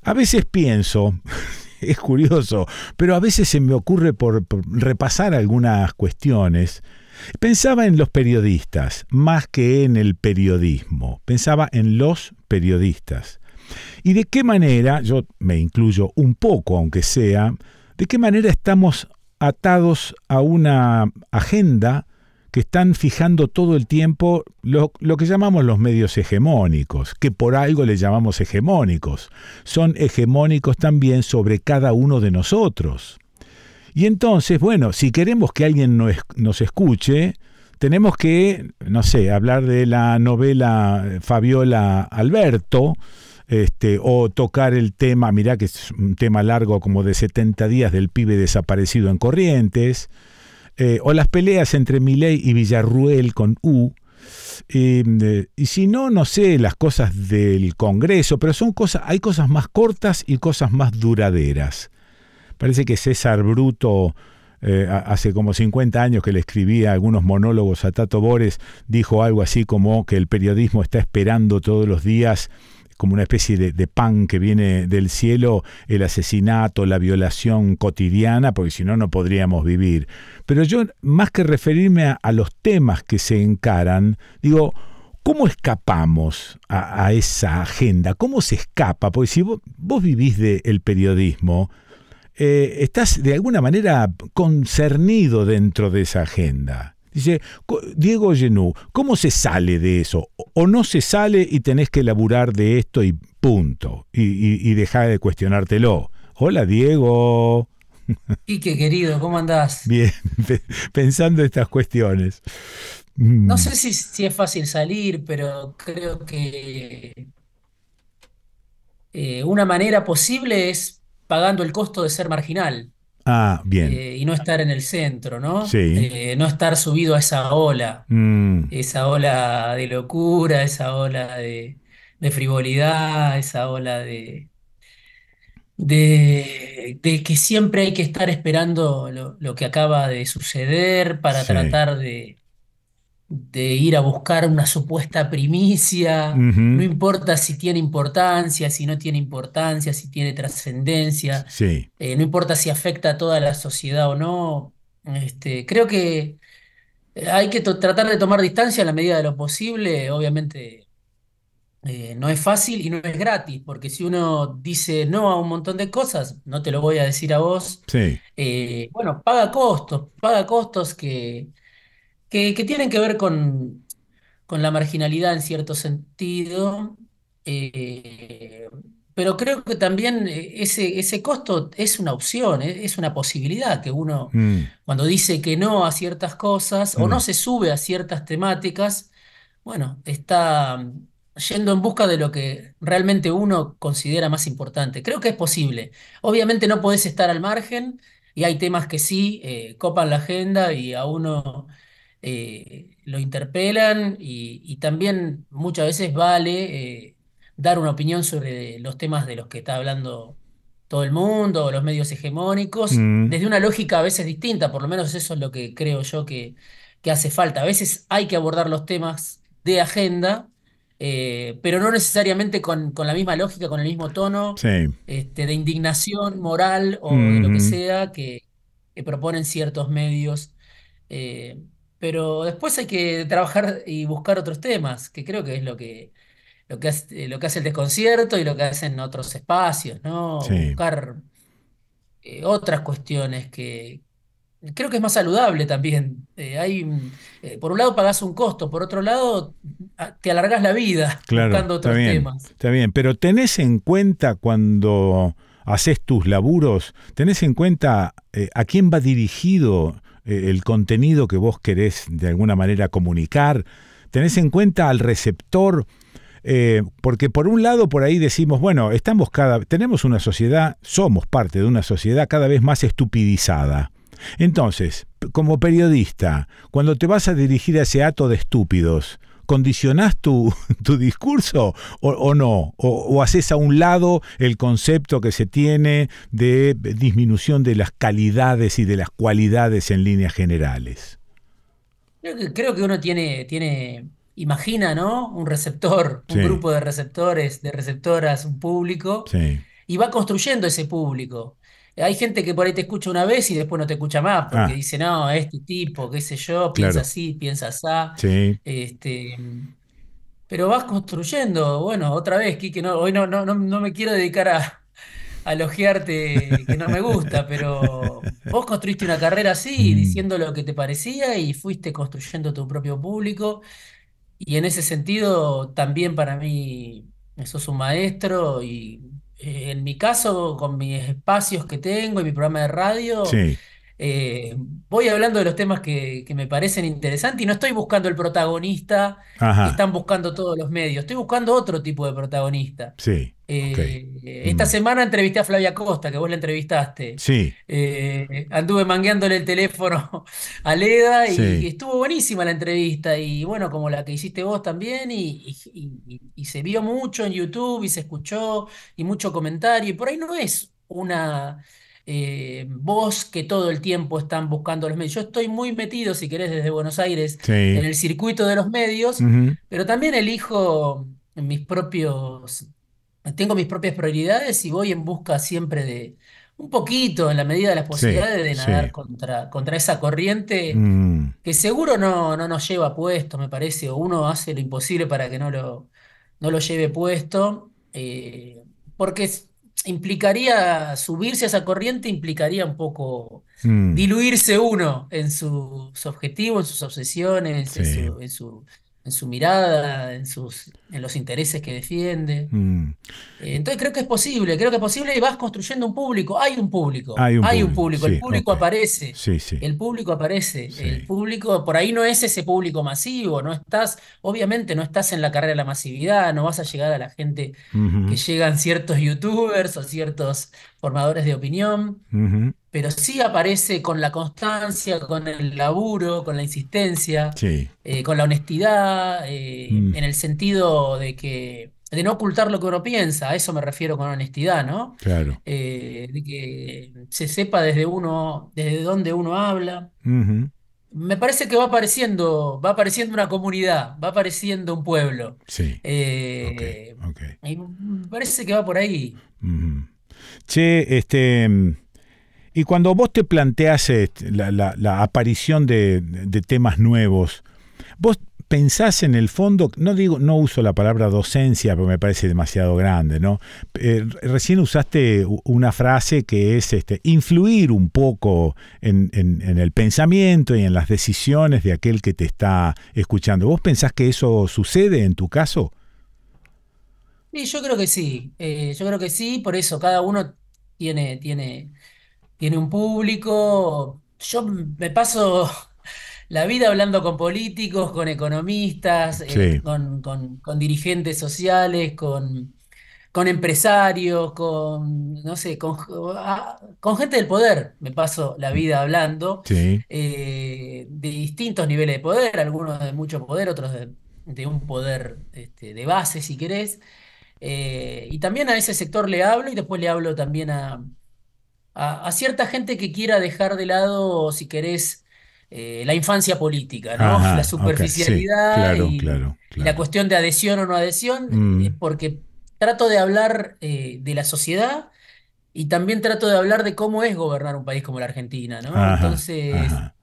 A veces pienso, es curioso, pero a veces se me ocurre por repasar algunas cuestiones. Pensaba en los periodistas, más que en el periodismo. Pensaba en los periodistas. Y de qué manera, yo me incluyo un poco, aunque sea, de qué manera estamos atados a una agenda que están fijando todo el tiempo lo que llamamos los medios hegemónicos, que por algo les llamamos hegemónicos. Son hegemónicos también sobre cada uno de nosotros. Y entonces, bueno, si queremos que alguien nos escuche, tenemos que, no sé, hablar de la novela Fabiola Alberto, o tocar el tema, mirá que es un tema largo como de 70 días del pibe desaparecido en Corrientes, o las peleas entre Milei y Villarruel con U, y si no, no sé, las cosas del Congreso, pero hay cosas más cortas y cosas más duraderas. Parece que César Bruto, hace como 50 años que le escribía algunos monólogos a Tato Bores, dijo algo así como que el periodismo está esperando todos los días, como una especie de pan que viene del cielo, el asesinato, la violación cotidiana, porque si no, no podríamos vivir. Pero yo, más que referirme a los temas que se encaran, digo, ¿cómo escapamos a esa agenda? ¿Cómo se escapa? Porque si vos vivís del periodismo, estás de alguna manera concernido dentro de esa agenda. Dice Diego Genú, ¿cómo se sale de eso? O no se sale y tenés que laburar de esto y punto. Y dejar de cuestionártelo. Hola, Diego. Quique, querido, ¿cómo andás? Bien, pensando estas cuestiones. No Mm. sé si es fácil salir, pero creo que una manera posible es pagando el costo de ser marginal Ah, bien. y no estar en el centro, ¿no? Sí. No estar subido a Mm, esa ola de locura, esa ola de frivolidad, esa ola de que siempre hay que estar esperando lo que acaba de suceder para sí. tratar de ir a buscar una supuesta primicia, no Ujú, importa si tiene importancia, si no tiene importancia, si tiene trascendencia, sí. no importa si afecta a toda la sociedad o no. Creo que hay que tratar de tomar distancia en la medida de lo posible. Obviamente no es fácil y no es gratis, porque si uno dice no a un montón de cosas, no te lo voy a decir a vos, Sí. bueno, paga costos que tienen que ver con la marginalidad en cierto sentido, eh, pero creo que también ese costo es una opción, es una posibilidad que uno, Mm, cuando dice que no a ciertas cosas o no mm, se sube a ciertas temáticas, bueno, está yendo en busca de lo que realmente uno considera más importante. Creo que es posible. Obviamente no podés estar al margen y hay temas que sí copan la agenda y a uno lo interpelan y también muchas veces vale dar una opinión sobre los temas de los que está hablando todo el mundo o los medios hegemónicos, mm, desde una lógica a veces distinta, por lo menos eso es lo que creo yo que hace falta. A veces hay que abordar los temas de agenda, pero no necesariamente con la misma lógica, con el mismo tono sí. de indignación moral o de lo que Ujú. sea que proponen ciertos medios. Eh, pero después hay que trabajar y buscar otros temas, que creo que es lo que hace el desconcierto y lo que hacen otros espacios, ¿no? Sí. Buscar otras cuestiones que creo que es más saludable también. Por un lado pagás un costo, por otro lado te alargás la vida Claro, buscando otros temas. está bien, pero tenés en cuenta cuando haces tus laburos, tenés en cuenta a quién va dirigido el contenido que vos querés de alguna manera comunicar, tenés en cuenta al receptor, porque por un lado por ahí decimos, bueno, tenemos una sociedad, somos parte de una sociedad cada vez más estupidizada. Entonces, como periodista, cuando te vas a dirigir a ese hato de estúpidos, ¿condicionás tu discurso o no? ¿O haces a un lado el concepto que se tiene de disminución de las calidades y de las cualidades en líneas generales? Creo que uno imagina, ¿no? Un receptor, un Sí, grupo de receptores, de receptoras, un público. sí. y va construyendo ese público. Hay gente que por ahí te escucha una vez y después no te escucha más, porque Ah, dice, no, este tipo, qué sé yo, piensa claro. así, piensa asá. Sí. Este, pero vas construyendo, bueno, otra vez, Quique, no, hoy no me quiero dedicar a elogiarte, que no me gusta, pero vos construiste una carrera así, Mm, diciendo lo que te parecía y fuiste construyendo tu propio público. Y en ese sentido, también para mí, sos un maestro y en mi caso, con mis espacios que tengo y mi programa de radio, sí. voy hablando de los temas que me parecen interesantes y no estoy buscando el protagonista que Ajá. están buscando todos los medios, estoy buscando otro tipo de protagonista. Sí. Ok. Esta Mm, semana entrevisté a Flavia Costa, que vos la entrevistaste. sí. Anduve mangueándole el teléfono a Leda y Sí. estuvo buenísima la entrevista. Y bueno, como la que hiciste vos también, y se vio mucho en YouTube y se escuchó y mucho comentario. Y por ahí no es una voz que todo el tiempo están buscando los medios. Yo estoy muy metido, si querés, desde Buenos Aires en Sí. el circuito de los medios, Ujú, pero también elijo mis propios tengo mis propias prioridades y voy en busca siempre de un poquito, en la medida de las sí. posibilidades, de nadar Sí. contra esa corriente Mm, que seguro no nos lleva puesto, me parece, o uno hace lo imposible para que no lo lleve puesto, porque implicaría subirse a esa corriente, implicaría un poco mm, diluirse uno en sus objetivos, en sus obsesiones, sí. en su mirada, en los intereses que defiende. Mm. Entonces creo que es posible y vas construyendo un público. Hay un Hay un público. público, Sí. Ok. Sí, sí. el público aparece, el Sí. público, por ahí no es ese público masivo, no estás, obviamente no estás en la carrera de la masividad, no vas a llegar a la gente que Ujú, llegan ciertos youtubers o ciertos formadores de opinión, ujú, pero sí aparece con la constancia, con el laburo, con la insistencia, sí. con la honestidad, Mm, en el sentido de no ocultar lo que uno piensa, a eso me refiero con honestidad, ¿no? claro. De que se sepa desde uno, desde dónde uno habla. Ujú, Me parece que va apareciendo una comunidad, va apareciendo un pueblo. sí. Ok. Eh, Ok. y me parece que va por ahí. Ujú. Che, y cuando vos te planteás la aparición de temas nuevos, vos pensás en el fondo, no digo, no uso la palabra docencia porque me parece demasiado grande, ¿no? Recién usaste una frase que es influir un poco en el pensamiento y en las decisiones de aquel que te está escuchando. ¿Vos pensás que eso sucede en tu caso? Sí, yo creo que sí, yo creo que sí, por eso cada uno tiene un público. Yo me paso la vida hablando con políticos, con economistas, Sí. con dirigentes sociales, con empresarios, no sé, con gente del poder. Me paso la vida hablando Sí. de distintos niveles de poder, algunos de mucho poder, otros de un poder de base, si querés. Y también a ese sector le hablo y después le hablo también a cierta gente que quiera dejar de lado, si querés, la infancia política, ¿no? La Ajá, ok, sí, superficialidad claro, claro, y la claro. cuestión de adhesión o no adhesión, Mm, porque trato de hablar de la sociedad y también trato de hablar de cómo es gobernar un país como la Argentina, ¿no? ajá, Entonces, ajá.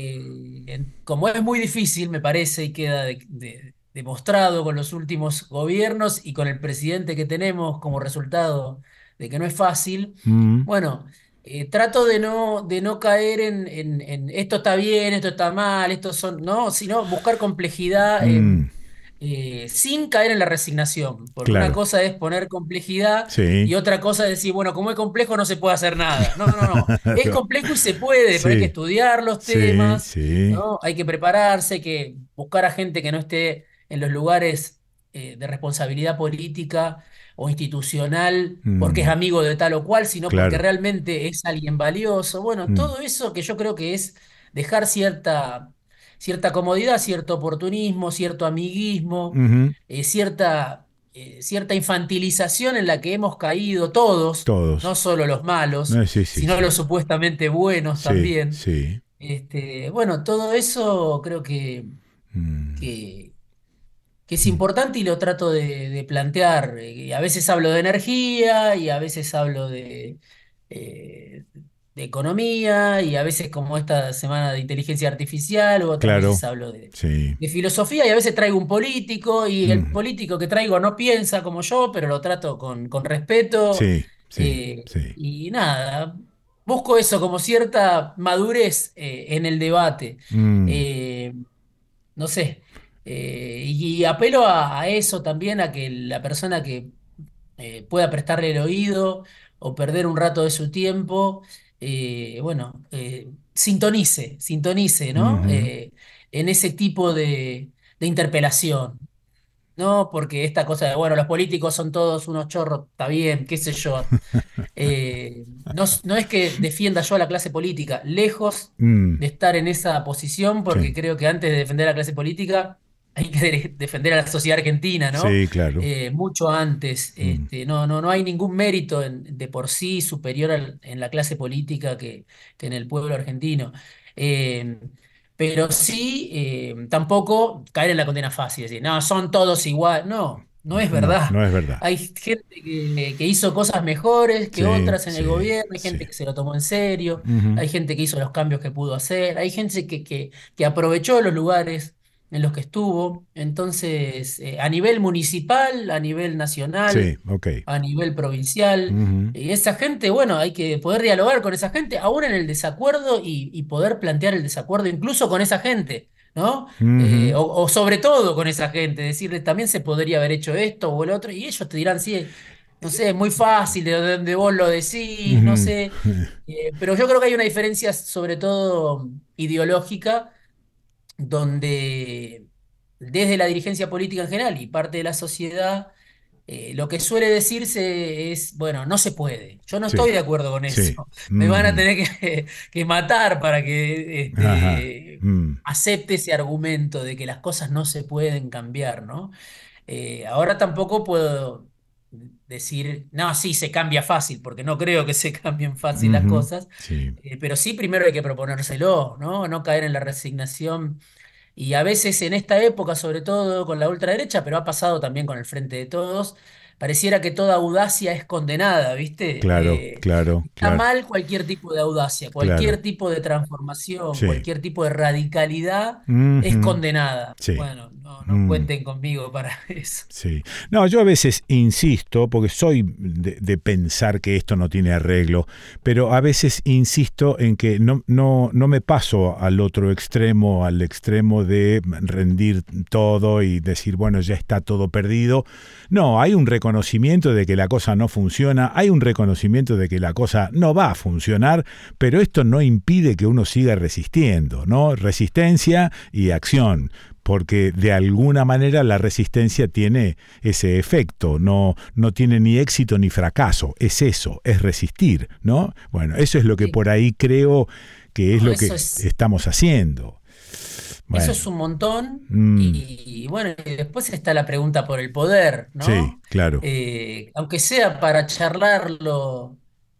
como es muy difícil, me parece, y queda demostrado con los últimos gobiernos y con el presidente que tenemos como resultado de que no es fácil, Mm, bueno, trato de no caer en esto está bien, esto está mal, estos son, no, sino buscar complejidad mm, sin caer en la resignación, porque una claro, cosa es poner complejidad sí. y otra cosa es decir, bueno, como es complejo no se puede hacer nada. No, no, no. Es No, complejo y se puede, pero hay que sí, estudiar los sí, temas, sí. ¿no? Hay que prepararse, hay que buscar a gente que no esté en los lugares de responsabilidad política o institucional porque es Mm, amigo de tal o cual, sino porque claro. realmente es alguien valioso. Bueno, Mm, todo eso que yo creo que es dejar cierta comodidad, cierto oportunismo, cierto amiguismo, ujú, cierta infantilización en la que hemos caído todos, no todos. solo los malos, Sí, sí, sino sí. los supuestamente buenos Sí, también. sí. Bueno, todo eso creo Mm, que, que es Mm. importante y lo trato de plantear. Y a veces hablo de energía y a veces hablo eh, de economía y a veces como esta semana de inteligencia artificial u otras Claro, veces hablo sí. de filosofía y a veces traigo un político y el Mm. político que traigo no piensa como yo, pero lo trato con respeto. Sí, sí, sí. Y nada, busco eso como cierta madurez en el debate. Mm. Eh, no sé. Y apelo a eso también, a que la persona que pueda prestarle el oído o perder un rato de su tiempo, bueno, sintonice, ¿no? Ujú. En ese tipo de interpelación, ¿no? Porque esta cosa de, bueno, los políticos son todos unos chorros, está bien, qué sé yo. No es que defienda yo a la clase política, lejos Mm. de estar en esa posición, porque Sí, creo que antes de defender a la clase política hay que defender a la sociedad argentina, ¿no? sí, claro. Mucho antes. Mm. No hay ningún mérito de por sí superior en la clase política que en el pueblo argentino. Eh, pero sí, tampoco caer en la condena fácil, decir, no, son todos igual. No, no es No, verdad. no es verdad. Hay gente que hizo cosas mejores que Sí, otras en el sí, gobierno, hay sí. gente que se lo tomó en serio, Ujú. hay gente que hizo los cambios que pudo hacer, hay gente que aprovechó los lugares en los que estuvo. Entonces, a nivel municipal, a nivel Sí, nacional, ok. a nivel provincial, Ujú. y esa gente, bueno, hay que poder dialogar con esa gente, aún en el desacuerdo, y poder plantear el desacuerdo incluso con esa gente. ¿No? Ujú. O sobre todo con esa gente, decirles también se podría haber hecho esto o el otro, y ellos te dirán, sí, no sé, es muy fácil de donde vos lo decís, no Ujú. sé. Pero yo creo que hay una diferencia sobre todo ideológica, donde desde la dirigencia política en general y parte de la sociedad, lo que suele decirse es, bueno, no se puede. Yo no Sí, estoy de acuerdo con sí. eso. Me van a Ujú. tener que matar para que Ajá. Mm. acepte ese argumento de que las cosas no se pueden cambiar, ¿no? Ahora tampoco puedo decir, no, sí, se cambia fácil, porque no creo que se cambien fácil las Ujú. cosas, Sí, pero sí primero hay que proponérselo, ¿no? No caer en la resignación. Y a veces en esta época, sobre todo con la ultraderecha, pero ha pasado también con el Frente de Todos, pareciera que toda audacia es condenada, claro, ¿viste? claro, Está claro, mal cualquier tipo de audacia, claro. cualquier tipo de transformación, Sí. cualquier tipo de radicalidad es Ujú. condenada. Sí. Bueno, no Mm. cuenten conmigo para eso. Sí. No, yo a veces insisto, porque soy de pensar que esto no tiene arreglo, pero a veces insisto en que no me paso al otro extremo, al extremo de rendir todo y decir, bueno, ya está todo perdido. No, hay un reconocimiento de que la cosa no funciona, hay un reconocimiento de que la cosa no va a funcionar, pero esto no impide que uno siga resistiendo, ¿no? Resistencia y acción, porque de alguna manera la resistencia tiene ese efecto, no tiene ni éxito ni fracaso, es eso, es resistir, ¿no? Bueno, eso es lo que Sí. por ahí creo que es No, lo que estamos haciendo. eso Bueno, es un montón. mm, Y bueno, y después está la pregunta por el poder, sí, ¿no? claro. Aunque sea para charlarlo.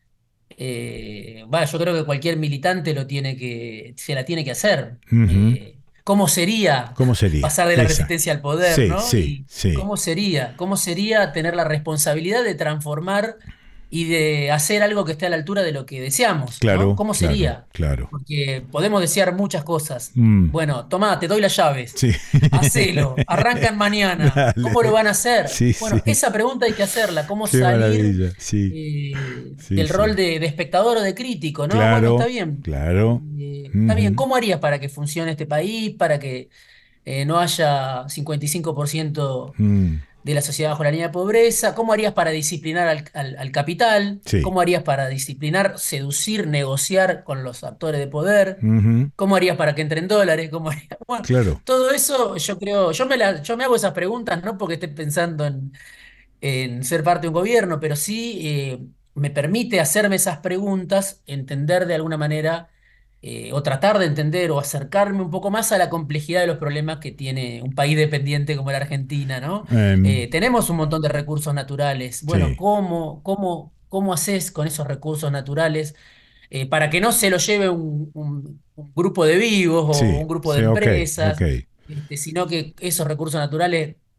Yo creo que cualquier militante se la tiene que hacer. Ujú. ¿Cómo sería ¿Cómo sería? pasar de la Esa. resistencia al poder, Sí, ¿no? sí, Y sí. cómo sería tener la responsabilidad de transformar y de hacer algo que esté a la altura de lo que deseamos, ¿no? Claro, ¿Cómo claro, sería? claro. Porque podemos desear muchas cosas. Mm, Bueno, tomá, te doy las llaves. sí. Hacelo, arrancan mañana. ¿Cómo lo Dale. van a hacer? Sí, Bueno, sí. esa pregunta hay que hacerla. ¿Cómo Qué salir maravilla. Sí, sí, del rol sí. de espectador o de crítico? ¿No? Bueno, está Claro, bien. claro. Está bien. Ujú. ¿Cómo harías para que funcione este país? Para que no haya 55% Mm, de la sociedad bajo la línea de pobreza. ¿Cómo harías para disciplinar al capital? sí. ¿Cómo harías para disciplinar, seducir, negociar con los actores de poder? Ujú. ¿Cómo harías para que entren dólares? ¿Cómo harías? Bueno, Claro. todo eso yo creo, yo me hago esas preguntas no porque esté pensando en ser parte de un gobierno, pero sí me permite hacerme esas preguntas, entender de alguna manera, o tratar de entender o acercarme un poco más a la complejidad de los problemas que tiene un país dependiente como la Argentina, ¿no? Em, Tenemos un montón de recursos naturales. Bueno, sí. ¿cómo haces con esos recursos naturales para que no se lo lleve un grupo de vivos o Sí, un grupo de sí, ok, ok. empresas, sino que esos recursos naturales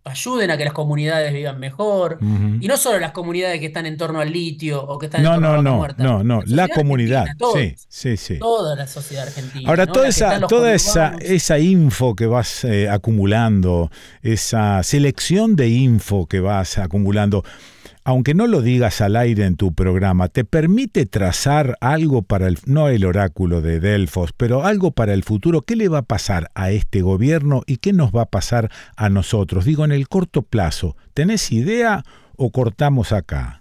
ayuden a que las comunidades vivan mejor. Ujú. Y no solo las comunidades que están en torno al litio o que están en No, torno a no, la vaca no, muerta. no, no, La la sociedad comunidad, argentina, sí, todos, sí, sí. toda la sociedad argentina, Ahora, ¿no? La que está en los toda esa, conurbanos. esa info que vas acumulando, esa selección de info que vas acumulando, aunque no lo digas al aire en tu programa, ¿te permite trazar algo para no el oráculo de Delfos, pero algo para el futuro? ¿Qué le va a pasar a este gobierno y qué nos va a pasar a nosotros? Digo, en el corto plazo, ¿tenés idea o cortamos acá?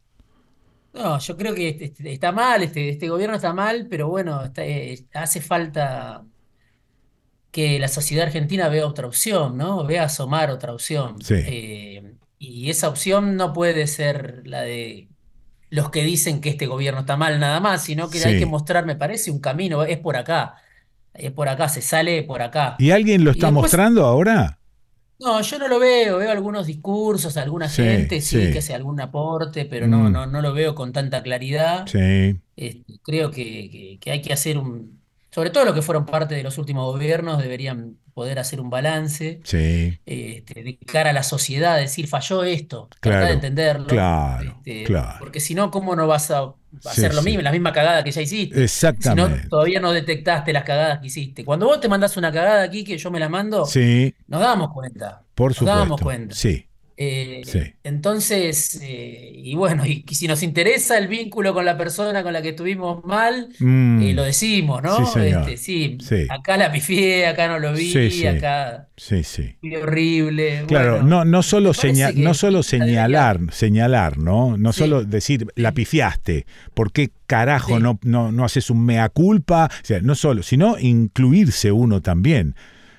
No, yo creo que está mal, este gobierno está mal, pero bueno, hace falta que la sociedad argentina vea otra opción, ¿no? Vea asomar otra opción. Sí, Y esa opción no puede ser la de los que dicen que este gobierno está mal nada más, sino que hay que sí. mostrar, me parece, un camino, es por acá, se sale por acá. ¿Y alguien lo Y está después, mostrando ahora? no, yo no lo veo algunos discursos, alguna Sí, gente sí que sí. hace algún aporte, pero Mm, no lo veo con tanta claridad. sí, Creo que hay que hacer sobre todo los que fueron parte de los últimos gobiernos, deberían poder hacer un balance sí. de cara a la sociedad, decir, falló esto, tratar de Claro, entenderlo, claro, claro. porque si no, ¿cómo no vas a Sí, hacer lo mismo, sí. la misma cagada que ya hiciste? Si no, Exactamente. todavía no detectaste las cagadas que hiciste. Cuando vos te mandás una cagada aquí, que yo me la mando, Sí, nos damos cuenta, por nos damos supuesto. cuenta. Sí, sí. Entonces, y bueno, y si nos interesa el vínculo con la persona con la que estuvimos mal, Mm, lo decimos, sí, ¿no? señor. Sí, Sí, acá la pifié, acá no lo sí, vi, sí. acá Sí, sí. fui horrible. Claro, Bueno, no me parece no que solo debería. señalar, ¿no? No solo Sí, decir la sí, pifiaste, ¿por qué carajo sí. no haces un mea culpa? O sea, no solo, sino incluirse uno también.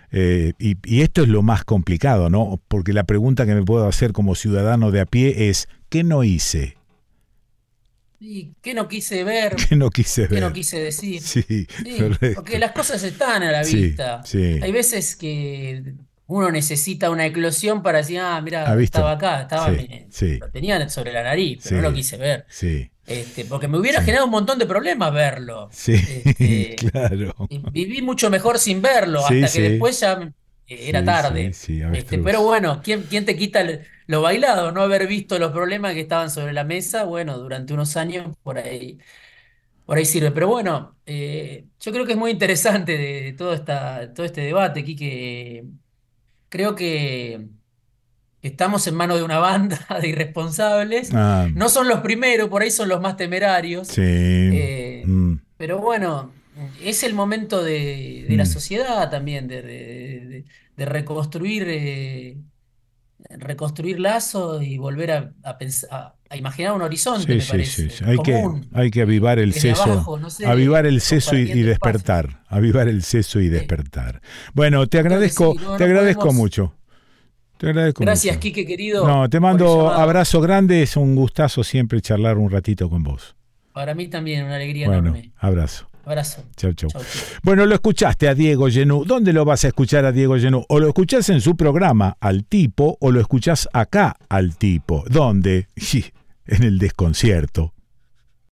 Y esto es lo más complicado, ¿no? Porque la pregunta que me puedo hacer como ciudadano de a pie es, ¿qué no hice? ¿Y qué no quise ver? ¿Qué no quise ¿Qué no ver? quise decir? Sí, Sí, porque correcto. las cosas están a la Sí, vista. sí. Hay veces que uno necesita una eclosión para decir, ah, ¿Ha mira, estaba visto? acá, Sí, sí, lo tenía sobre la nariz, pero no lo sí, quise ver. sí, Porque me hubiera sí. generado un montón de problemas verlo. Sí, Este, claro. y viví mucho mejor sin verlo, Sí, hasta que sí, después ya era sí, sí, tarde. sí, Pero avestruz. bueno, ¿quién te quita lo bailado? No haber visto los problemas que estaban sobre la mesa, bueno, durante unos años por ahí sirve. Pero bueno, yo creo que es muy interesante de todo este debate, aquí que creo que estamos en manos de una banda de irresponsables. Ah, No son los primeros, por ahí son los más temerarios. sí. Eh, Mm, pero bueno, es el momento de la mm. sociedad también, de reconstruir lazos y volver a imaginar un horizonte, Sí, me sí, sí, sí. parece, común, Hay que avivar el desde seso, abajo, no avivar sé, el seso y compartiendo espacios. despertar, avivar el seso y Sí, despertar. Bueno, creo que sí, no, te no agradezco podemos. mucho, te agradezco Gracias, mucho. Quique, No, querido, te por el mando llamado. abrazo grande, es un gustazo siempre charlar un ratito con vos. Para mí también, una alegría Bueno, enorme. abrazo. Abrazo. Chau, chau. Chau, Quique. Bueno, lo escuchaste a Diego Genú. ¿Dónde lo vas a escuchar a Diego Genú? O lo escuchás en su programa Al Tipo o lo escuchás acá al Tipo. ¿Dónde? Sí, en el desconcierto.